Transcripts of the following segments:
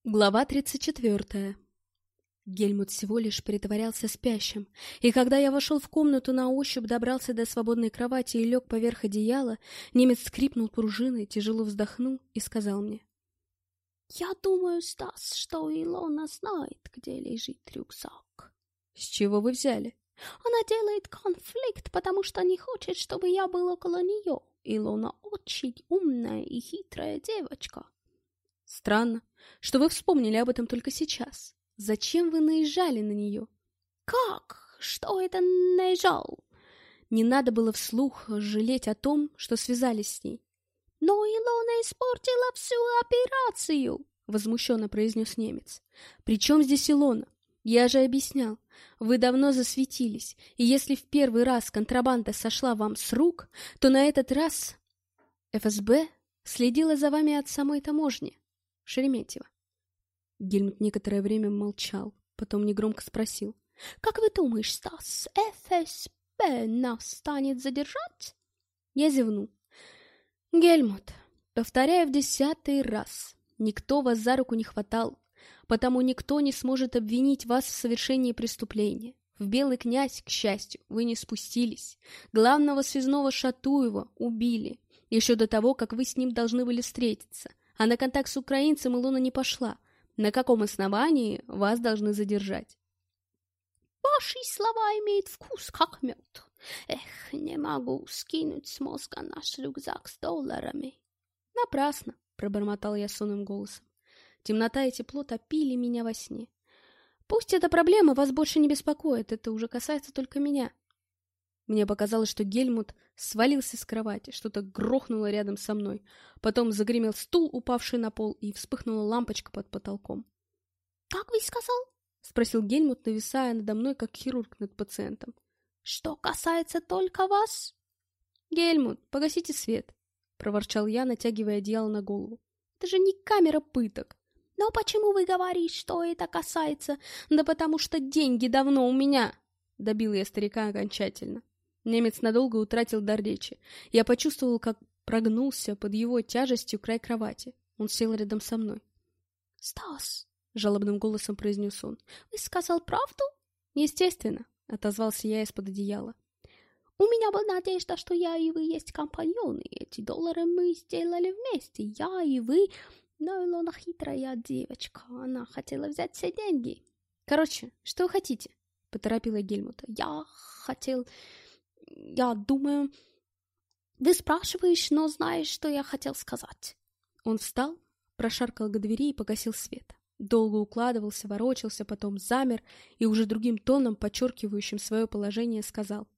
Глава 34. Гельмут всего лишь притворялся спящим, и когда я вошел в комнату на ощупь, добрался до свободной кровати и лег поверх одеяла, немец скрипнул пружиной, тяжело вздохнул и сказал мне: «Я думаю, Стас, что Илона знает, где лежит рюкзак». «С чего вы взяли?» «Она делает конфликт, потому что не хочет, чтобы я был около нее. Илона очень умная и хитрая девочка». «Странно, что вы вспомнили об этом только сейчас. Зачем вы наезжали на нее?» «Как? Что это наезжал?» Не надо было вслух жалеть о том, что связались с ней. «Но Илона испортила всю операцию!» — возмущенно произнес немец. «При чем здесь Илона? Я же объяснял. Вы давно засветились, и если в первый раз контрабанда сошла вам с рук, то на этот раз ФСБ следила за вами от самой таможни. Шереметьево». Гельмут некоторое время молчал, потом негромко спросил: «Как вы думаешь, Стас, ФСБ нас станет задержать?» Я зевнул. «Гельмут, повторяю в 10-й раз, никто вас за руку не хватал, потому никто не сможет обвинить вас в совершении преступления. В Белый князь, к счастью, вы не спустились. Главного связного Шатуева убили, еще до того, как вы с ним должны были встретиться. А на контакт с украинцем Илона не пошла. На каком основании вас должны задержать?» «Ваши слова имеют вкус, как мед. Эх, не могу скинуть с мозга наш рюкзак с долларами». «Напрасно», — пробормотал я сонным голосом. Темнота и тепло топили меня во сне. «Пусть эта проблема вас больше не беспокоит, это уже касается только меня». Мне показалось, что Гельмут свалился с кровати, что-то грохнуло рядом со мной. Потом загремел стул, упавший на пол, и вспыхнула лампочка под потолком. «Как вы сказал?» — спросил Гельмут, нависая надо мной, как хирург над пациентом. «Что касается только вас?» «Гельмут, погасите свет», — проворчал я, натягивая одеяло на голову. «Это же не камера пыток». «Но почему вы говорите, что это касается?» «Да потому что деньги давно у меня», — добил я старика окончательно. Немец надолго утратил дар речи. Я почувствовал, как прогнулся под его тяжестью край кровати. Он сел рядом со мной. «Стас», — жалобным голосом произнес он, — «вы сказал правду?» «Естественно», — отозвался я из-под одеяла. «У меня была надежда, что я и вы есть компаньоны. Эти доллары мы сделали вместе, я и вы. Но Илона хитрая девочка, она хотела взять все деньги». «Короче, что вы хотите?» — поторопила Гельмута. Я думаю... Вы спрашиваешь, но знаешь, что я хотел сказать». Он встал, прошаркал к двери и погасил свет. Долго укладывался, ворочался, потом замер и уже другим тоном, подчеркивающим свое положение, сказал: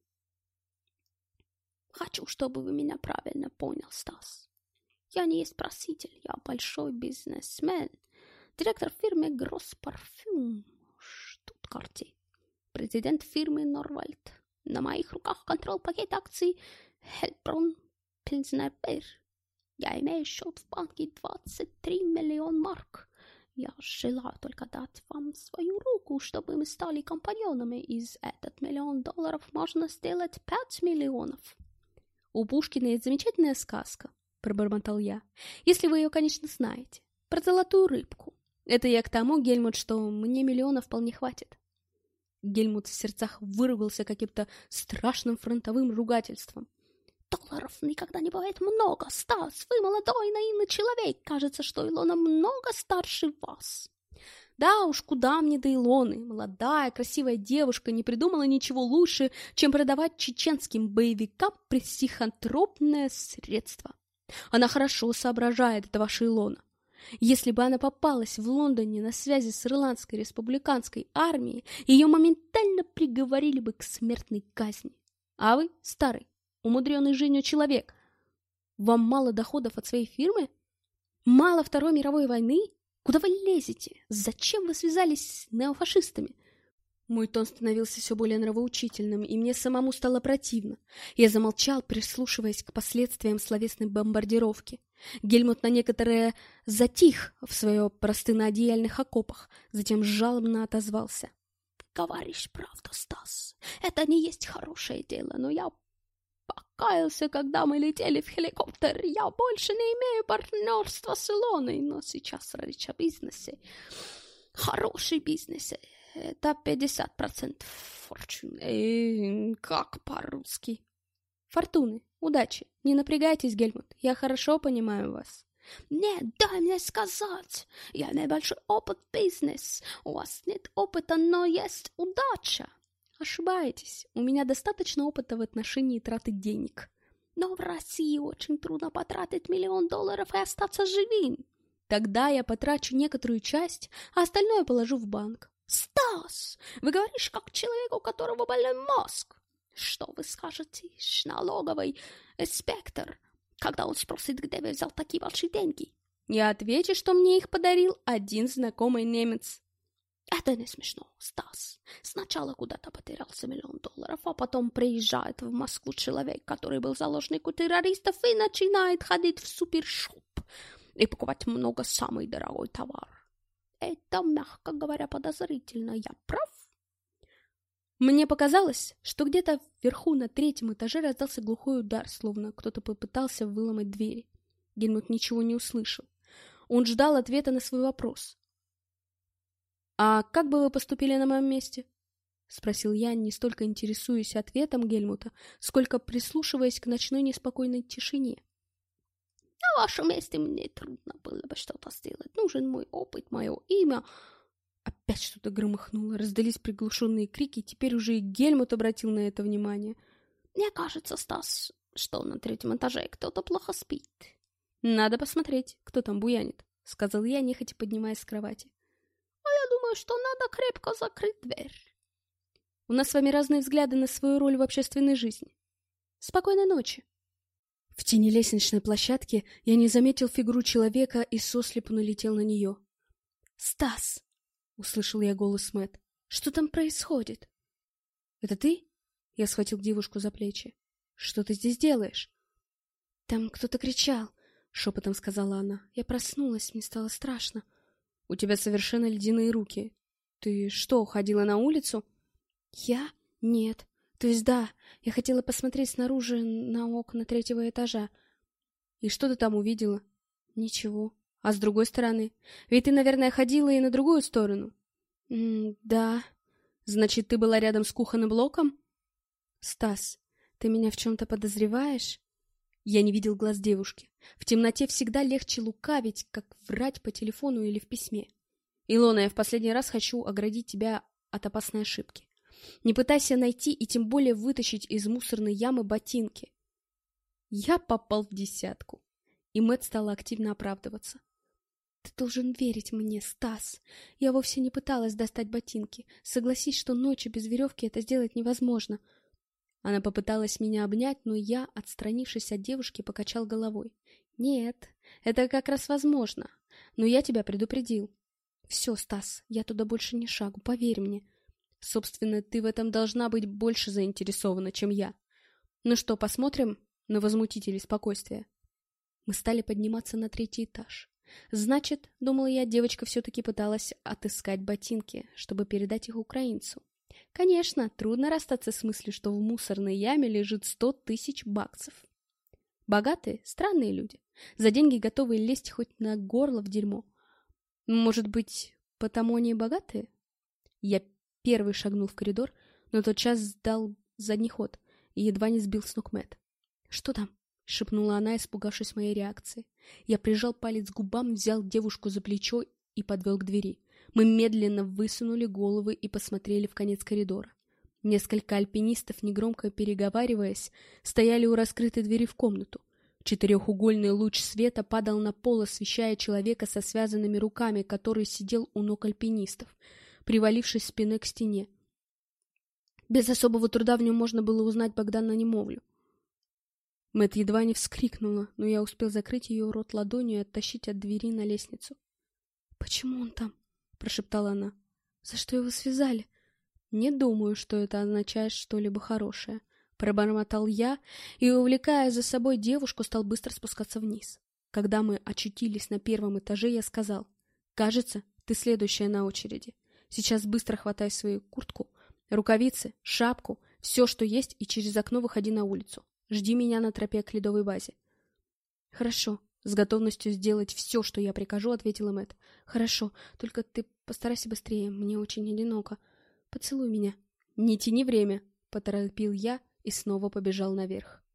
«Хочу, чтобы вы меня правильно понял, Стас. Я не есть проситель, я большой бизнесмен, директор фирмы Гросспарфюм в Штутгарте, президент фирмы Норвальд. На моих руках контроль пакет акций Хельброн Пилзнер Бир. Я имею счет в банке 23 миллиона марк. Я желаю только дать вам свою руку, чтобы мы стали компаньонами. Из этот $1 миллион можно сделать 5 миллионов». «У Пушкина есть замечательная сказка», — пробормотал я, — «если вы ее, конечно, знаете, про золотую рыбку. Это я к тому, Гельмут, что мне миллиона вполне хватит». Гельмут в сердцах выругался каким-то страшным фронтовым ругательством. «Долларов никогда не бывает много, Стас. Вы молодой, наивный человек. Кажется, что Илона много старше вас». «Да уж, куда мне до Илоны? Молодая, красивая девушка не придумала ничего лучше, чем продавать чеченским боевикам психотропное средство. Она хорошо соображает, это ваша Илона. Если бы она попалась в Лондоне на связи с Ирландской республиканской армией, ее моментально приговорили бы к смертной казни. А вы, старый, умудренный жизнью человек, вам мало доходов от своей фирмы? Мало Второй мировой войны? Куда вы лезете? Зачем вы связались с неофашистами?» Мой тон становился все более нравоучительным, и мне самому стало противно. Я замолчал, прислушиваясь к последствиям словесной бомбардировки. Гельмут на некоторое затих в своих простыноодеяльных окопах, затем жалобно отозвался: «Говоришь правду, Стас. Это не есть хорошее дело, но я покаялся, когда мы летели в хеликоптер. Я больше не имею партнерства с Илоной, но сейчас речь о бизнесе. Хороший бизнес. Это 50% форчуны. Как по-русски? Фортуны, удачи. Не напрягайтесь, Гельмут, я хорошо понимаю вас. Нет, дай мне сказать. Я имею большой опыт в бизнесе. У вас нет опыта, но есть удача. Ошибаетесь. У меня достаточно опыта в отношении траты денег. Но в России очень трудно потратить $1 миллион и остаться живым. Тогда я потрачу некоторую часть, а остальное положу в банк. Стас, вы говоришь как человек, у которого больной мозг. Что вы скажете, налоговый инспектор, когда он спросит, где вы взял такие большие деньги? Я отвечу, что мне их подарил один знакомый немец. Это не смешно, Стас. Сначала куда-то потерялся $1 миллион, а потом приезжает в Москву человек, который был заложник у террористов, и начинает ходить в супершоп и покупать много самый дорогой товар. Это, мягко говоря, подозрительно. Я прав? Мне показалось, что где-то вверху на 3-м этаже раздался глухой удар, словно кто-то попытался выломать двери. Гельмут ничего не услышал. Он ждал ответа на свой вопрос. «А как бы вы поступили на моем месте?» — спросил я, не столько интересуясь ответом Гельмута, сколько прислушиваясь к ночной неспокойной тишине. На вашем месте мне трудно было бы что-то сделать. Нужен мой опыт, мое имя. Опять что-то громыхнуло, раздались приглушенные крики, и теперь уже и Гельмут обратил на это внимание. Мне кажется, Стас, что на 3-м этаже кто-то плохо спит. Надо посмотреть, кто там буянит, сказал я, нехотя поднимаясь с кровати. А я думаю, что надо крепко закрыть дверь. У нас с вами разные взгляды на свою роль в общественной жизни. Спокойной ночи. В тени лестничной площадки я не заметил фигуру человека и сослепу налетел на нее. «Стас!» — услышал я голос Мэтт. «Что там происходит?» «Это ты?» — я схватил девушку за плечи. «Что ты здесь делаешь?» «Там кто-то кричал», — шепотом сказала она. «Я проснулась, мне стало страшно». «У тебя совершенно ледяные руки. Ты что, ходила на улицу?» «Я? Нет. То есть да, я хотела посмотреть снаружи на окна 3-го этажа. И что ты там увидела?» «Ничего. А с другой стороны? Ведь ты, наверное, ходила и на другую сторону?» «Да. Значит, ты была рядом с кухонным блоком?» «Стас, ты меня в чем-то подозреваешь?» Я не видел глаз девушки. В темноте всегда легче лукавить, как врать по телефону или в письме. «Илона, я в последний раз хочу оградить тебя от опасной ошибки. Не пытайся найти и тем более вытащить из мусорной ямы ботинки». Я попал в 10, и Мэтт стала активно оправдываться. «Ты должен верить мне, Стас. Я вовсе не пыталась достать ботинки. Согласись, что ночью без веревки это сделать невозможно». Она попыталась меня обнять, но я, отстранившись от девушки, покачал головой. «Нет, это как раз возможно. Но я тебя предупредил». «Все, Стас, я туда больше не шагу, поверь мне». «Собственно, ты в этом должна быть больше заинтересована, чем я. Ну что, посмотрим на возмутителей спокойствия?» Мы стали подниматься на 3-й этаж. Значит, думала я, девочка все-таки пыталась отыскать ботинки, чтобы передать их украинцу. Конечно, трудно расстаться с мыслью, что в мусорной яме лежит 100 тысяч баксов. Богатые, странные люди, за деньги готовые лезть хоть на горло в дерьмо. Может быть, потому они и богатые? Я первый шагнул в коридор, но тотчас сдал задний ход и едва не сбил с ног Мэтт. «Что там?» — шепнула она, испугавшись моей реакции. Я прижал палец к губам, взял девушку за плечо и подвел к двери. Мы медленно высунули головы и посмотрели в конец коридора. Несколько альпинистов, негромко переговариваясь, стояли у раскрытой двери в комнату. Четырехугольный луч света падал на пол, освещая человека со связанными руками, который сидел у ног альпинистов, привалившись спиной к стене. Без особого труда в нем можно было узнать Богдана Немовлю. Мэтт едва не вскрикнула, но я успел закрыть ее рот ладонью и оттащить от двери на лестницу. «Почему он там?» — прошептала она. «За что его связали?» «Не думаю, что это означает что-либо хорошее», — пробормотал я и, увлекая за собой девушку, стал быстро спускаться вниз. Когда мы очутились на 1-м этаже, я сказал: «Кажется, ты следующая на очереди. Сейчас быстро хватай свою куртку, рукавицы, шапку, все, что есть, и через окно выходи на улицу. Жди меня на тропе к ледовой базе». «Хорошо», — с готовностью сделать все, что я прикажу, ответила Мэтт. «Хорошо, только ты постарайся быстрее, мне очень одиноко. Поцелуй меня». «Не тяни время», — поторопил я и снова побежал наверх.